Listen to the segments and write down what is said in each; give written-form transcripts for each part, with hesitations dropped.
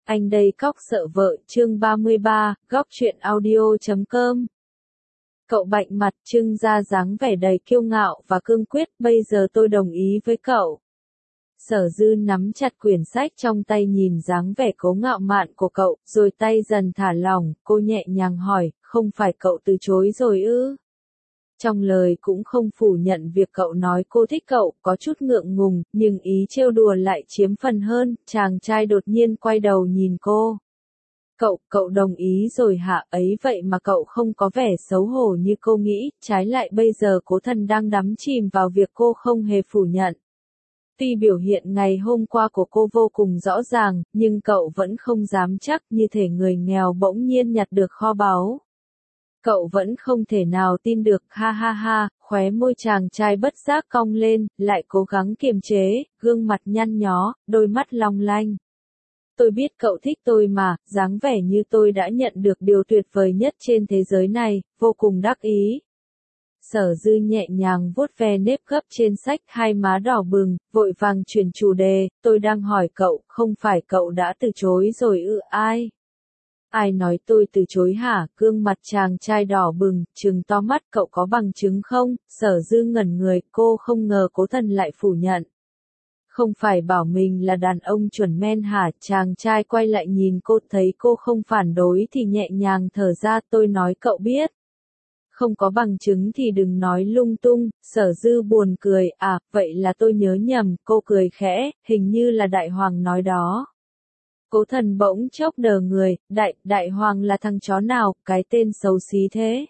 Anh đây cóc sợ vợ chương 33, góc truyện audio.com. Cậu bạnh mặt trưng ra dáng vẻ đầy kiêu ngạo và cương quyết, bây giờ tôi đồng ý với cậu. Sở Dư nắm chặt quyển sách trong tay nhìn dáng vẻ cố ngạo mạn của cậu, rồi tay dần thả lỏng, cô nhẹ nhàng hỏi, không phải cậu từ chối rồi ư? Trong lời cũng không phủ nhận việc cậu nói cô thích cậu, có chút ngượng ngùng, nhưng ý trêu đùa lại chiếm phần hơn, chàng trai đột nhiên quay đầu nhìn cô. Cậu đồng ý rồi hả? Ấy vậy mà cậu không có vẻ xấu hổ như cô nghĩ, trái lại bây giờ Cố Thần đang đắm chìm vào việc cô không hề phủ nhận. Tuy biểu hiện ngày hôm qua của cô vô cùng rõ ràng, nhưng cậu vẫn không dám chắc như thể người nghèo bỗng nhiên nhặt được kho báu. Cậu vẫn không thể nào tin được, ha ha ha, khóe môi chàng trai bất giác cong lên, lại cố gắng kiềm chế, gương mặt nhăn nhó, đôi mắt long lanh. Tôi biết cậu thích tôi mà, dáng vẻ như tôi đã nhận được điều tuyệt vời nhất trên thế giới này, vô cùng đắc ý. Sở Dư nhẹ nhàng vuốt ve nếp gấp trên sách, hai má đỏ bừng, vội vàng chuyển chủ đề, tôi đang hỏi cậu, không phải cậu đã từ chối rồi ư? Ai? Ai nói tôi từ chối hả? Gương mặt chàng trai đỏ bừng, trừng to mắt, cậu có bằng chứng không? Sở Dư ngẩn người, cô không ngờ Cố Thần lại phủ nhận. Không phải bảo mình là đàn ông chuẩn men hả? Chàng trai quay lại nhìn cô, thấy cô không phản đối thì nhẹ nhàng thở ra, tôi nói cậu biết. Không có bằng chứng thì đừng nói lung tung. Sở Dư buồn cười, à, vậy là tôi nhớ nhầm, cô cười khẽ, hình như là Đại Hoàng nói đó. Cố Thần bỗng chốc đờ người, Đại Hoàng là thằng chó nào, cái tên xấu xí thế.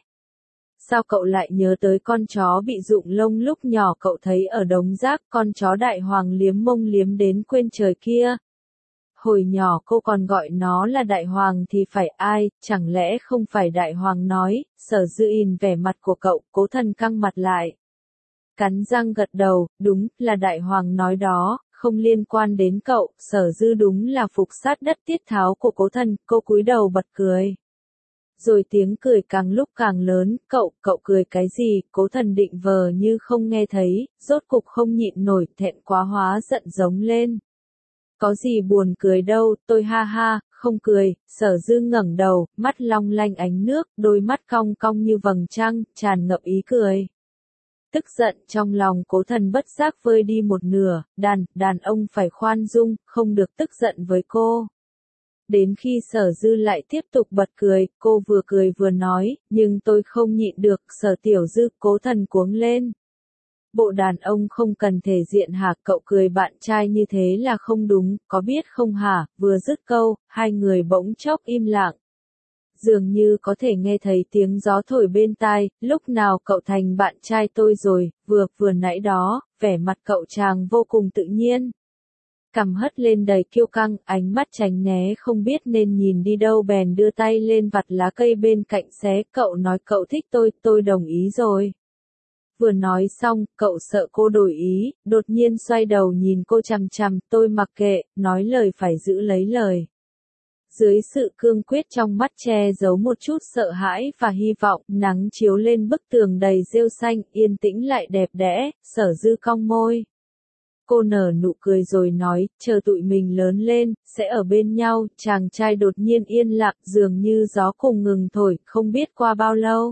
Sao cậu lại nhớ tới con chó bị rụng lông lúc nhỏ cậu thấy ở đống rác, con chó Đại Hoàng liếm mông liếm đến quên trời kia. Hồi nhỏ cô còn gọi nó là Đại Hoàng thì phải ai, chẳng lẽ không phải Đại Hoàng nói? Sở Dư in vẻ mặt của cậu, Cố Thần căng mặt lại. Cắn răng gật đầu, đúng, là Đại Hoàng nói đó, không liên quan đến cậu. Sở Dư đúng là phục sát đất tiết tháo của Cố Thần, cô cúi đầu bật cười. Rồi tiếng cười càng lúc càng lớn, cậu cười cái gì? Cố Thần định vờ như không nghe thấy, rốt cục không nhịn nổi, thẹn quá hóa giận giống lên. Có gì buồn cười đâu, tôi ha ha, không cười. Sở Dư ngẩng đầu, mắt long lanh ánh nước, đôi mắt cong cong như vầng trăng, tràn ngập ý cười. Tức giận trong lòng Cố Thần bất giác vơi đi một nửa, đàn ông phải khoan dung, không được tức giận với cô. Đến khi Sở Dư lại tiếp tục bật cười, cô vừa cười vừa nói, nhưng tôi không nhịn được. Sở Tiểu Dư, Cố Thần cuống lên. Bộ đàn ông không cần thể diện hả? Cậu cười bạn trai như thế là không đúng, có biết không hả? Vừa dứt câu, hai người bỗng chốc im lặng. Dường như có thể nghe thấy tiếng gió thổi bên tai, lúc nào cậu thành bạn trai tôi rồi? Vừa nãy đó, vẻ mặt cậu chàng vô cùng tự nhiên. Cằm hất lên đầy kiêu căng, ánh mắt tránh né không biết nên nhìn đi đâu bèn đưa tay lên vặt lá cây bên cạnh xé. Cậu nói cậu thích tôi đồng ý rồi. Vừa nói xong, cậu sợ cô đổi ý, đột nhiên xoay đầu nhìn cô chằm chằm, tôi mặc kệ, nói lời phải giữ lấy lời. Dưới sự cương quyết trong mắt che giấu một chút sợ hãi và hy vọng, nắng chiếu lên bức tường đầy rêu xanh, yên tĩnh lại đẹp đẽ. Sở Dư cong môi. Cô nở nụ cười rồi nói, chờ tụi mình lớn lên, sẽ ở bên nhau. Chàng trai đột nhiên yên lặng, dường như gió cùng ngừng thổi, không biết qua bao lâu.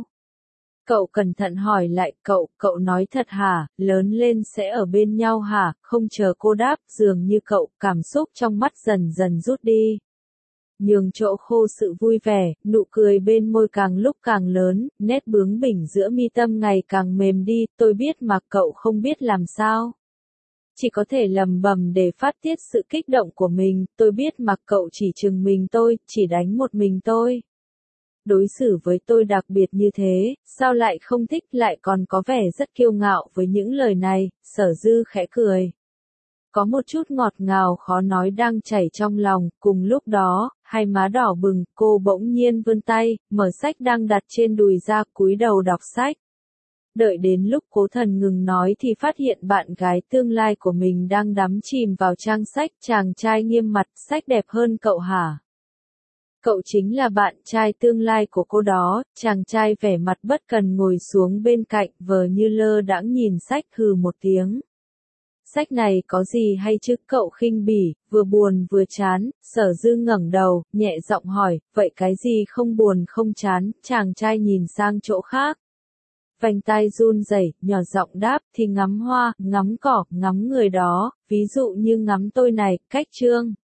Cậu cẩn thận hỏi lại, cậu nói thật hả? Lớn lên sẽ ở bên nhau hả? Không chờ cô đáp, dường như cậu, cảm xúc trong mắt dần dần rút đi. Nhường chỗ khô sự vui vẻ, nụ cười bên môi càng lúc càng lớn, nét bướng bỉnh giữa mi tâm ngày càng mềm đi. Tôi biết mà cậu không biết làm sao. Chỉ có thể lầm bầm để phát tiết sự kích động của mình. Tôi biết mà cậu chỉ chừng mình tôi, chỉ đánh một mình tôi. Đối xử với tôi đặc biệt như thế, sao lại không thích, lại còn có vẻ rất kiêu ngạo với những lời này. Sở Dư khẽ cười. Có một chút ngọt ngào khó nói đang chảy trong lòng, cùng lúc đó, hai má đỏ bừng, cô bỗng nhiên vươn tay, mở sách đang đặt trên đùi ra, cúi đầu đọc sách. Đợi đến lúc Cố Thần ngừng nói thì phát hiện bạn gái tương lai của mình đang đắm chìm vào trang sách. Chàng trai nghiêm mặt, sách đẹp hơn cậu hả? Cậu chính là bạn trai tương lai của cô đó. Chàng trai vẻ mặt bất cần ngồi xuống bên cạnh, vờ như lơ đãng nhìn sách, hừ một tiếng. Sách này có gì hay chứ cậu khinh bỉ, vừa buồn vừa chán, Sở Dư ngẩng đầu, nhẹ giọng hỏi, vậy cái gì không buồn không chán, chàng trai nhìn sang chỗ khác. Vành tai run rẩy, nhỏ giọng đáp, thì ngắm hoa, ngắm cỏ, ngắm người đó, ví dụ như ngắm tôi này, cách chương.